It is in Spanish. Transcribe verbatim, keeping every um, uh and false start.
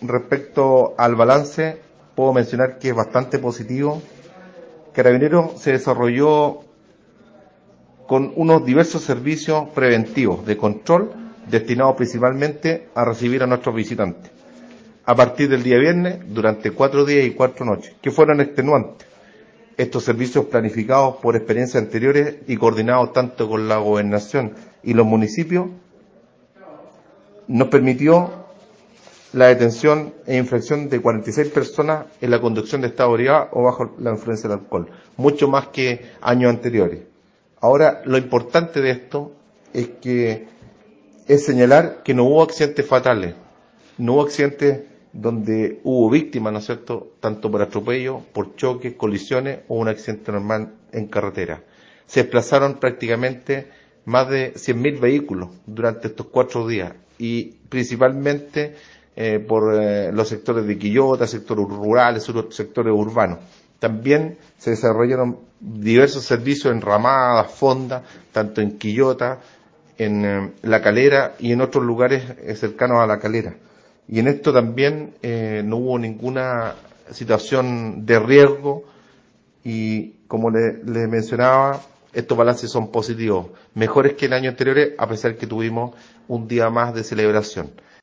respecto al balance, puedo mencionar que es bastante positivo. Carabineros se desarrolló con unos diversos servicios preventivos de control destinados principalmente a recibir a nuestros visitantes. A partir del día viernes, durante cuatro días y cuatro noches, que fueron extenuantes. Estos servicios planificados por experiencias anteriores y coordinados tanto con la gobernación y los municipios, nos permitió la detención e infracción de cuarenta y seis personas en la conducción de estado de ebriedad o bajo la influencia del alcohol, mucho más que años anteriores. Ahora, lo importante de esto es que es señalar que no hubo accidentes fatales, no hubo accidentes donde hubo víctimas, ¿no es cierto?, tanto por atropello, por choques, colisiones o un accidente normal en carretera. Se desplazaron prácticamente más de cien mil vehículos durante estos cuatro días y principalmente eh, por eh, los sectores de Quillota, sectores rurales, sectores urbanos. También se desarrollaron diversos servicios en Ramadas, Fonda, tanto en Quillota, en eh, La Calera y en otros lugares eh, cercanos a La Calera. Y en esto también eh, no hubo ninguna situación de riesgo y, como le, le mencionaba, estos balances son positivos, mejores que en años anteriores, a pesar que tuvimos un día más de celebración.